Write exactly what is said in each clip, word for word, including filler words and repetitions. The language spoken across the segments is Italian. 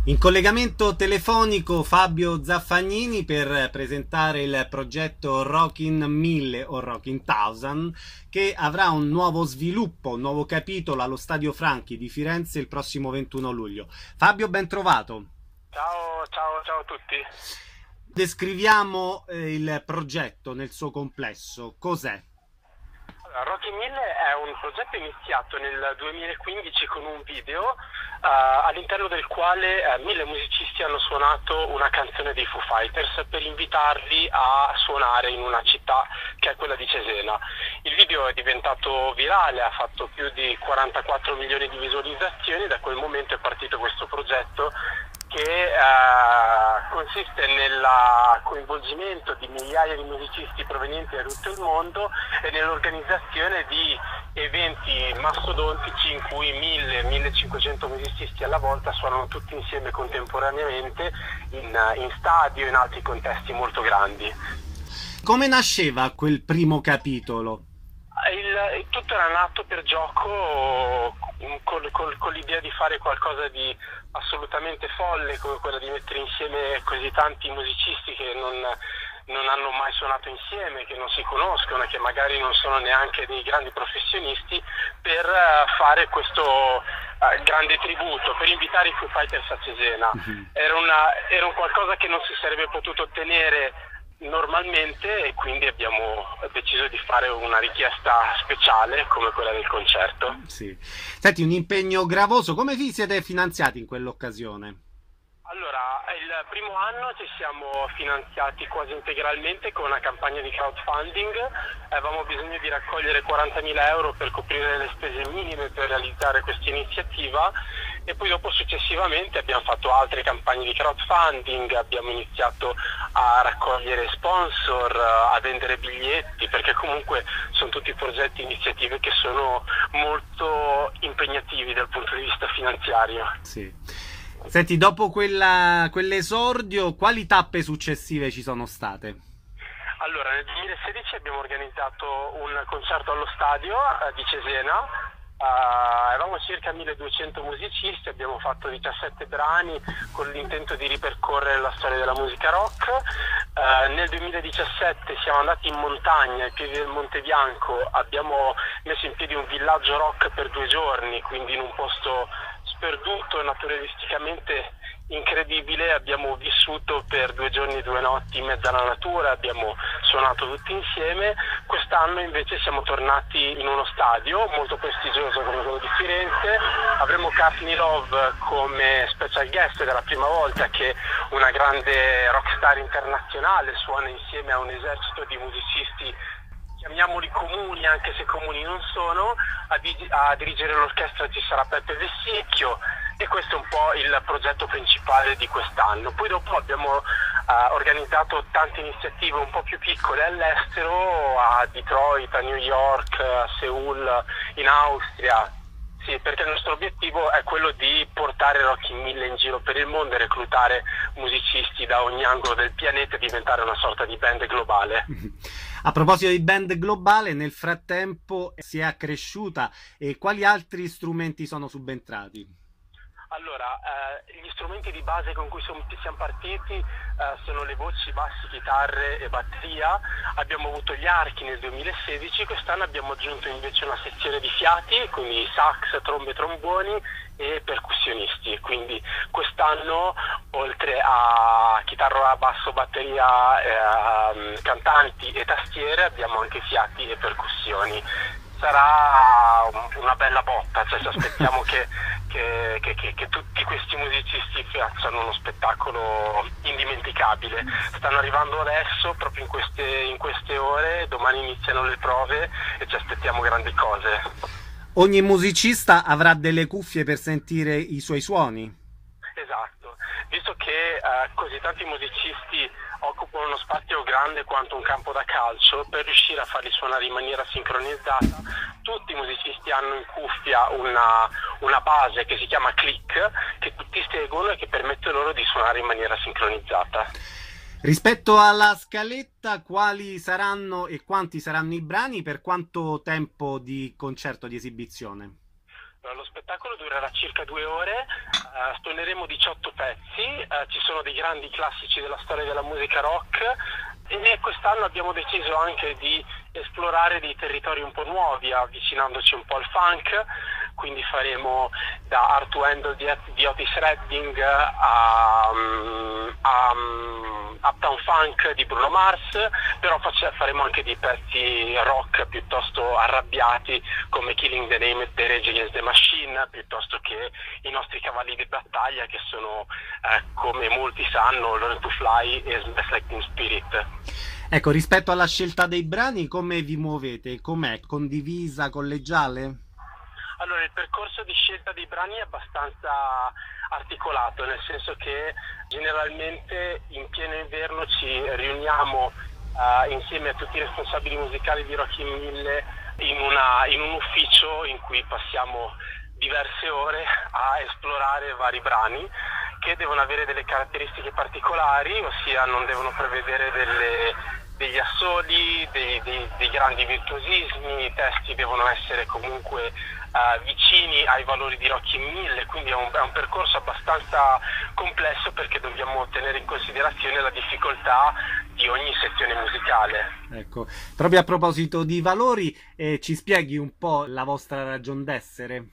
In collegamento telefonico Fabio Zaffagnini per presentare il progetto Rockin' mille o Rockin' Thousand, che avrà un nuovo sviluppo, un nuovo capitolo allo Stadio Franchi di Firenze il prossimo ventuno luglio. Fabio, ben trovato. Ciao, ciao, ciao a tutti. Descriviamo eh, il progetto nel suo complesso. Cos'è? Allora, Rockin' mille è un progetto iniziato nel duemilaquindici con un video uh, all'interno del quale uh, mille musicisti hanno suonato una canzone dei Foo Fighters per invitarli a suonare in una città che è quella di Cesena. Il video è diventato virale, ha fatto più di quarantaquattro milioni di visualizzazioni. Da quel momento è partito questo progetto che eh, consiste nel coinvolgimento di migliaia di musicisti provenienti da tutto il mondo e nell'organizzazione di eventi mastodontici in cui mille millecinquecento musicisti alla volta suonano tutti insieme contemporaneamente in, in stadio e in altri contesti molto grandi. Come nasceva quel primo capitolo? Il, tutto era nato per gioco con, con, con l'idea di fare qualcosa di assolutamente folle, come quella di mettere insieme così tanti musicisti che non, non hanno mai suonato insieme, che non si conoscono e che magari non sono neanche dei grandi professionisti, per fare questo uh, grande tributo, per invitare i Foo Fighters a Cesena. Era, una, era un qualcosa che non si sarebbe potuto ottenere normalmente e quindi abbiamo deciso di fare una richiesta speciale come quella del concerto. Sì. Senti, un impegno gravoso. Come vi siete finanziati in quell'occasione? Allora, il primo anno ci siamo finanziati quasi integralmente con una campagna di crowdfunding. Avevamo bisogno di raccogliere quarantamila euro per coprire le spese minime per realizzare questa iniziativa e poi dopo successivamente abbiamo fatto altre campagne di crowdfunding, abbiamo iniziato a raccogliere sponsor, a vendere biglietti, perché comunque sono tutti progetti e iniziative che sono molto impegnativi dal punto di vista finanziario. Sì. Senti, dopo quella, quell'esordio, quali tappe successive ci sono state? Allora, nel duemilasedici abbiamo organizzato un concerto allo stadio eh, di Cesena. Uh, eravamo circa milleduecento musicisti, abbiamo fatto diciassette brani con l'intento di ripercorrere la storia della musica rock. Uh, nel duemiladiciassette siamo andati in montagna ai piedi del Monte Bianco, abbiamo messo in piedi un villaggio rock per due giorni, quindi in un posto sperduto, naturalisticamente incredibile. Abbiamo vissuto per due giorni e due notti in mezzo alla natura, abbiamo suonato tutti insieme. Quest'anno invece siamo tornati in uno stadio molto prestigioso come quello di Firenze. Avremo Courtney Love come special guest, ed è la prima volta che una grande rockstar internazionale suona insieme a un esercito di musicisti, chiamiamoli comuni anche se comuni non sono. A, dig- a dirigere l'orchestra ci sarà Peppe Vessicchio e questo è un po' il progetto principale di quest'anno. Poi dopo abbiamo uh, organizzato tante iniziative un po' più piccole all'estero, a Detroit, a New York, a Seoul, in Austria. Sì, perché il nostro obiettivo è quello di portare Rockin' mille in giro per il mondo e reclutare musicisti da ogni angolo del pianeta e diventare una sorta di band globale. A proposito di band globale, nel frattempo si è accresciuta, e quali altri strumenti sono subentrati? Allora, eh, gli strumenti di base con cui siamo partiti eh, sono le voci, bassi, chitarre e batteria. Abbiamo avuto gli archi nel duemilasedici, quest'anno abbiamo aggiunto invece una sezione di fiati, quindi sax, trombe, tromboni e percussionisti. Quindi quest'anno, oltre a chitarra, basso, batteria, eh, cantanti e tastiere, abbiamo anche fiati e percussioni. Sarà una bella botta, cioè ci aspettiamo che, che, che, che, che tutti questi musicisti facciano uno spettacolo indimenticabile. Stanno arrivando adesso, proprio in queste, in queste ore, domani iniziano le prove e ci aspettiamo grandi cose. Ogni musicista avrà delle cuffie per sentire i suoi suoni? Esatto, visto che eh, così tanti musicisti occupano uno spazio grande quanto un campo da calcio, per riuscire a farli suonare in maniera sincronizzata, tutti i musicisti hanno in cuffia una, una base che si chiama click, che tutti seguono e che permette loro di suonare in maniera sincronizzata. Rispetto alla scaletta, quali saranno e quanti saranno i brani, per quanto tempo di concerto, di esibizione? Lo spettacolo durerà circa due ore, uh, suoneremo diciotto pezzi, uh, ci sono dei grandi classici della storia della musica rock e quest'anno abbiamo deciso anche di esplorare dei territori un po' nuovi, avvicinandoci un po' al funk, quindi faremo da Art to Handle di, di Otis Redding a, a, a Uptown Funk di Bruno Mars, però face, faremo anche dei pezzi rock piuttosto arrabbiati come Killing the Name dei Rage Against the Machine, piuttosto che i nostri cavalli di battaglia che sono, eh, come molti sanno, Learn to Fly e Smells Like Teen Spirit. Ecco, rispetto alla scelta dei brani, come vi muovete? Com'è? Condivisa, collegiale? Allora, il percorso di scelta dei brani è abbastanza articolato, nel senso che generalmente in pieno inverno ci riuniamo uh, insieme a tutti i responsabili musicali di Rock in Mille in, una, in un ufficio in cui passiamo diverse ore a esplorare vari brani che devono avere delle caratteristiche particolari, ossia non devono prevedere delle, degli assoli, dei, dei, dei grandi virtuosismi, i testi devono essere comunque Uh, vicini ai valori di Rock in Mille, quindi è un, è un percorso abbastanza complesso perché dobbiamo tenere in considerazione la difficoltà di ogni sezione musicale. Ecco, proprio a proposito di valori, eh, ci spieghi un po' la vostra ragion d'essere?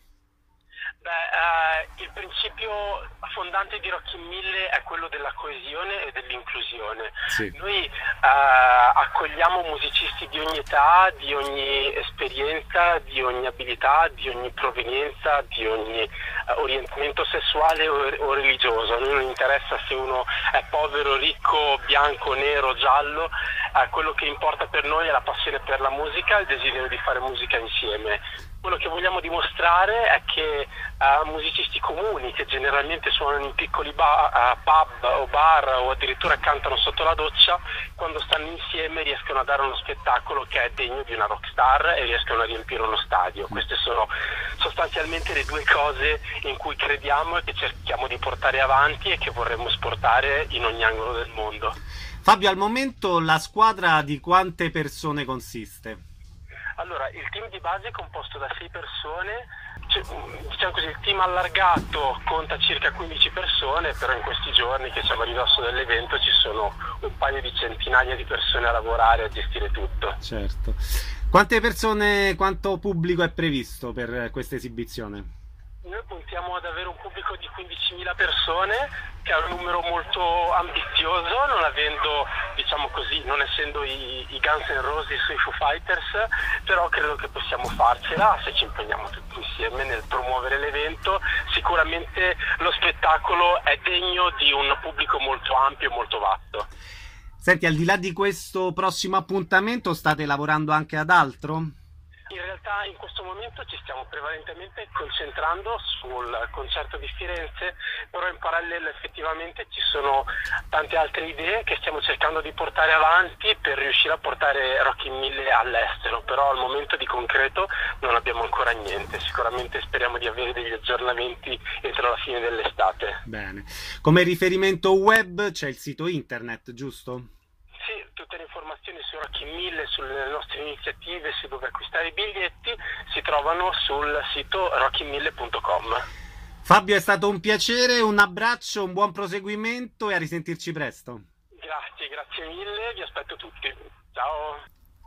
Beh, eh, il principio fondante di Rock in Mille è quello della coesione e dell'inclusione. Sì. Noi eh, accogliamo musicisti di ogni età, di ogni esperienza, di ogni abilità, di ogni provenienza, di ogni eh, orientamento sessuale o, o religioso. A noi non interessa se uno è povero, ricco, bianco, nero, giallo, eh, quello che importa per noi è la passione per la musica e il desiderio di fare musica insieme. Quello che vogliamo dimostrare è che uh, musicisti comuni che generalmente suonano in piccoli ba- uh, pub o bar o addirittura cantano sotto la doccia, quando stanno insieme riescono a dare uno spettacolo che è degno di una rockstar e riescono a riempire uno stadio. Queste sono sostanzialmente le due cose in cui crediamo e che cerchiamo di portare avanti e che vorremmo esportare in ogni angolo del mondo. Fabio, al momento la squadra di quante persone consiste? Allora, il team di base è composto da sei persone, cioè, diciamo così, il team allargato conta circa quindici persone, però in questi giorni che siamo a ridosso dell'evento ci sono un paio di centinaia di persone a lavorare, a gestire tutto. Certo. Quante persone, quanto pubblico è previsto per questa esibizione? Noi puntiamo ad avere un pubblico di quindicimila persone, che è un numero molto ambizioso, non avendo, diciamo così, non essendo i, i Guns N' Roses sui Foo Fighters, però credo che possiamo farcela se ci impegniamo tutti insieme nel promuovere l'evento. Sicuramente lo spettacolo è degno di un pubblico molto ampio e molto vasto. Senti, al di là di questo prossimo appuntamento, state lavorando anche ad altro? In realtà in questo momento ci stiamo prevalentemente concentrando sul concerto di Firenze, però in parallelo effettivamente ci sono tante altre idee che stiamo cercando di portare avanti per riuscire a portare Rock in Mille all'estero, però al momento di concreto non abbiamo ancora niente. Sicuramente speriamo di avere degli aggiornamenti entro la fine dell'estate. Bene. Come riferimento web c'è il sito internet, giusto? Sì, tutte le informazioni su Rock in Mille, sulle nostre iniziative, su dove acquistare i biglietti si trovano sul sito rock in mille punto com. Fabio, è stato un piacere, un abbraccio, un buon proseguimento e a risentirci presto. Grazie, grazie mille, vi aspetto tutti. Ciao.